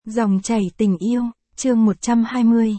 Dòng chảy tình yêu, chương 120,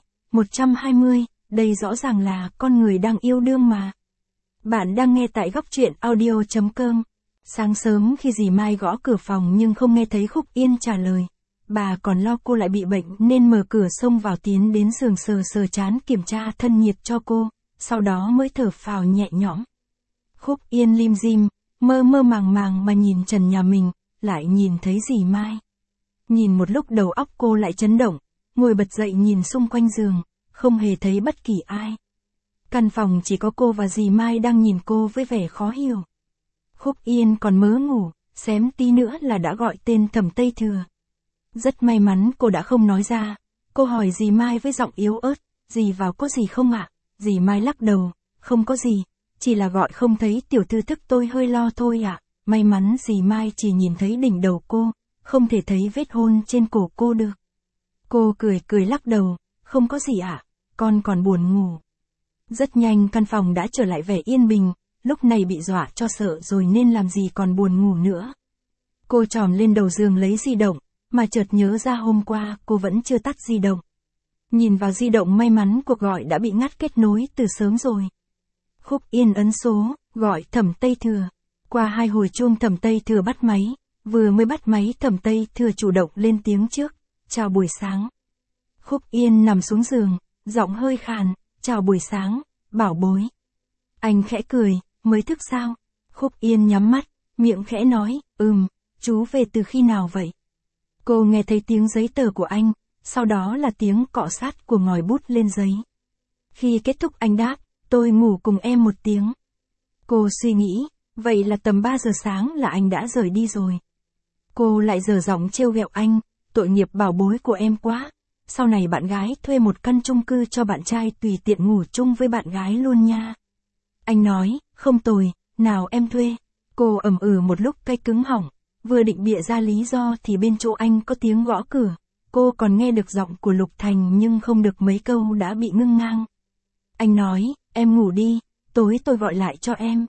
120, đây rõ ràng là con người đang yêu đương mà. Bạn đang nghe tại góc truyện audio.com. Sáng sớm khi dì Mai gõ cửa phòng nhưng không nghe thấy Khúc Yên trả lời. Bà còn lo cô lại bị bệnh nên mở cửa xông vào tiến đến giường sờ sờ trán kiểm tra thân nhiệt cho cô, sau đó mới thở phào nhẹ nhõm. Khúc Yên lim dim, mơ mơ màng màng mà nhìn trần nhà mình, lại nhìn thấy dì Mai. Nhìn một lúc đầu óc cô lại chấn động, ngồi bật dậy nhìn xung quanh giường, không hề thấy bất kỳ ai. Căn phòng chỉ có cô và dì Mai đang nhìn cô với vẻ khó hiểu. Khúc Yên còn mớ ngủ, xém tí nữa là đã gọi tên Thẩm Tây Thừa. Rất may mắn cô đã không nói ra. Cô hỏi dì Mai với giọng yếu ớt, dì vào có gì không ạ? Dì Mai lắc đầu, không có gì, chỉ là gọi không thấy tiểu thư thức tôi hơi lo thôi ạ. May mắn dì Mai chỉ nhìn thấy đỉnh đầu cô, không thể thấy vết hôn trên cổ cô được. Cô cười cười lắc đầu, không có gì ạ, con còn buồn ngủ. Rất nhanh căn phòng đã trở lại vẻ yên bình, lúc này bị dọa cho sợ rồi nên làm gì còn buồn ngủ nữa. Cô tròm lên đầu giường lấy di động, mà chợt nhớ ra hôm qua cô vẫn chưa tắt di động. Nhìn vào di động may mắn cuộc gọi đã bị ngắt kết nối từ sớm rồi. Khúc Yên ấn số, gọi Thẩm Tây Thừa. Qua 2 hồi chuông Thẩm Tây Thừa bắt máy, vừa mới bắt máy Thẩm Tây Thừa chủ động lên tiếng trước, chào buổi sáng. Khúc Yên nằm xuống giường, giọng hơi khàn, chào buổi sáng, bảo bối. Anh khẽ cười, mới thức sao? Khúc Yên nhắm mắt, miệng khẽ nói, chú về từ khi nào vậy? Cô nghe thấy tiếng giấy tờ của anh, sau đó là tiếng cọ sát của ngòi bút lên giấy. Khi kết thúc anh đáp, tôi ngủ cùng em 1 tiếng. Cô suy nghĩ, vậy là tầm 3 giờ sáng là anh đã rời đi rồi. Cô lại dở giọng trêu ghẹo anh, tội nghiệp bảo bối của em quá. Sau này bạn gái thuê một căn chung cư cho bạn trai tùy tiện ngủ chung với bạn gái luôn nha. Anh nói, không tồi, nào em thuê. Cô ậm một lúc cay cứng họng, vừa định bịa ra lý do thì bên chỗ anh có tiếng gõ cửa. Cô còn nghe được giọng của Lục Thành nhưng không được mấy câu đã bị ngưng ngang. Anh nói, em ngủ đi, tối tôi gọi lại cho em.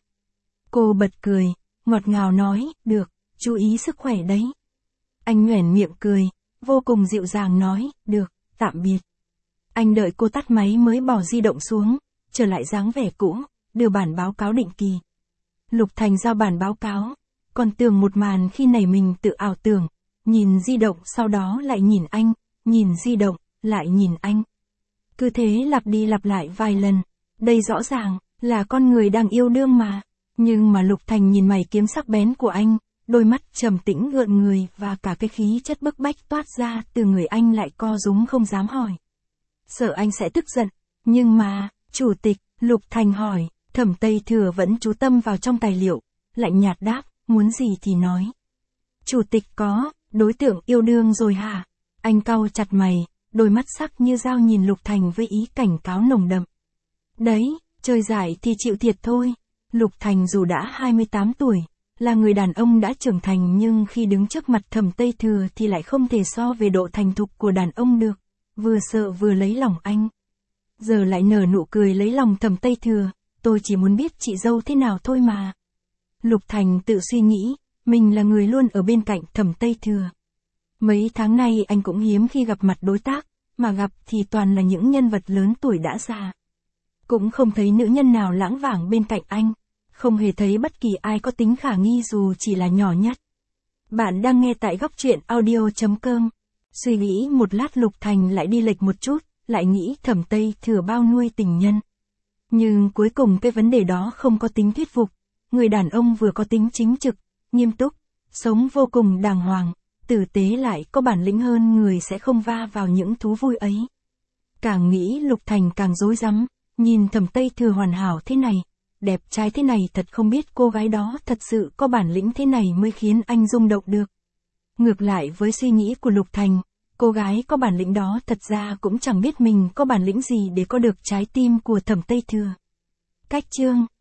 Cô bật cười, ngọt ngào nói, được, chú ý sức khỏe đấy. Anh nhoẻn miệng cười, vô cùng dịu dàng nói, được, tạm biệt. Anh đợi cô tắt máy mới bỏ di động xuống, trở lại dáng vẻ cũ, đưa bản báo cáo định kỳ. Lục Thành giao bản báo cáo, còn tưởng một màn khi nảy mình tự ảo tưởng, nhìn di động sau đó lại nhìn anh, nhìn di động, lại nhìn anh. Cứ thế lặp đi lặp lại vài lần, đây rõ ràng là con người đang yêu đương mà. Nhưng mà Lục Thành nhìn mày kiếm sắc bén của anh, đôi mắt trầm tĩnh gợn người và cả cái khí chất bức bách toát ra từ người anh lại co rúm không dám hỏi. Sợ anh sẽ tức giận, nhưng mà, chủ tịch, Lục Thành hỏi, Thẩm Tây Thừa vẫn chú tâm vào trong tài liệu, lạnh nhạt đáp, muốn gì thì nói. Chủ tịch có, đối tượng yêu đương rồi hả? Anh cau chặt mày, đôi mắt sắc như dao nhìn Lục Thành với ý cảnh cáo nồng đậm. Đấy, chơi giải thì chịu thiệt thôi. Lục Thành dù đã 28 tuổi, là người đàn ông đã trưởng thành nhưng khi đứng trước mặt Thẩm Tây Thừa thì lại không thể so về độ thành thục của đàn ông được, vừa sợ vừa lấy lòng anh. Giờ lại nở nụ cười lấy lòng Thẩm Tây Thừa, tôi chỉ muốn biết chị dâu thế nào thôi mà. Lục Thành tự suy nghĩ, mình là người luôn ở bên cạnh Thẩm Tây Thừa. Mấy tháng nay anh cũng hiếm khi gặp mặt đối tác, mà gặp thì toàn là những nhân vật lớn tuổi đã già. Cũng không thấy nữ nhân nào lãng vảng bên cạnh anh. Không hề thấy bất kỳ ai có tính khả nghi dù chỉ là nhỏ nhất. Bạn đang nghe tại góc truyện audio.com. Suy nghĩ một lát Lục Thành lại đi lệch một chút, lại nghĩ Thẩm Tây Thừa bao nuôi tình nhân. Nhưng cuối cùng cái vấn đề đó không có tính thuyết phục. Người đàn ông vừa có tính chính trực, nghiêm túc, sống vô cùng đàng hoàng, tử tế lại có bản lĩnh hơn người sẽ không va vào những thú vui ấy. Càng nghĩ Lục Thành càng rối rắm, nhìn Thẩm Tây Thừa hoàn hảo thế này. Đẹp trai thế này thật không biết cô gái đó thật sự có bản lĩnh thế này mới khiến anh rung động được. Ngược lại với suy nghĩ của Lục Thành, cô gái có bản lĩnh đó thật ra cũng chẳng biết mình có bản lĩnh gì để có được trái tim của Thẩm Tây Thừa. Cách chương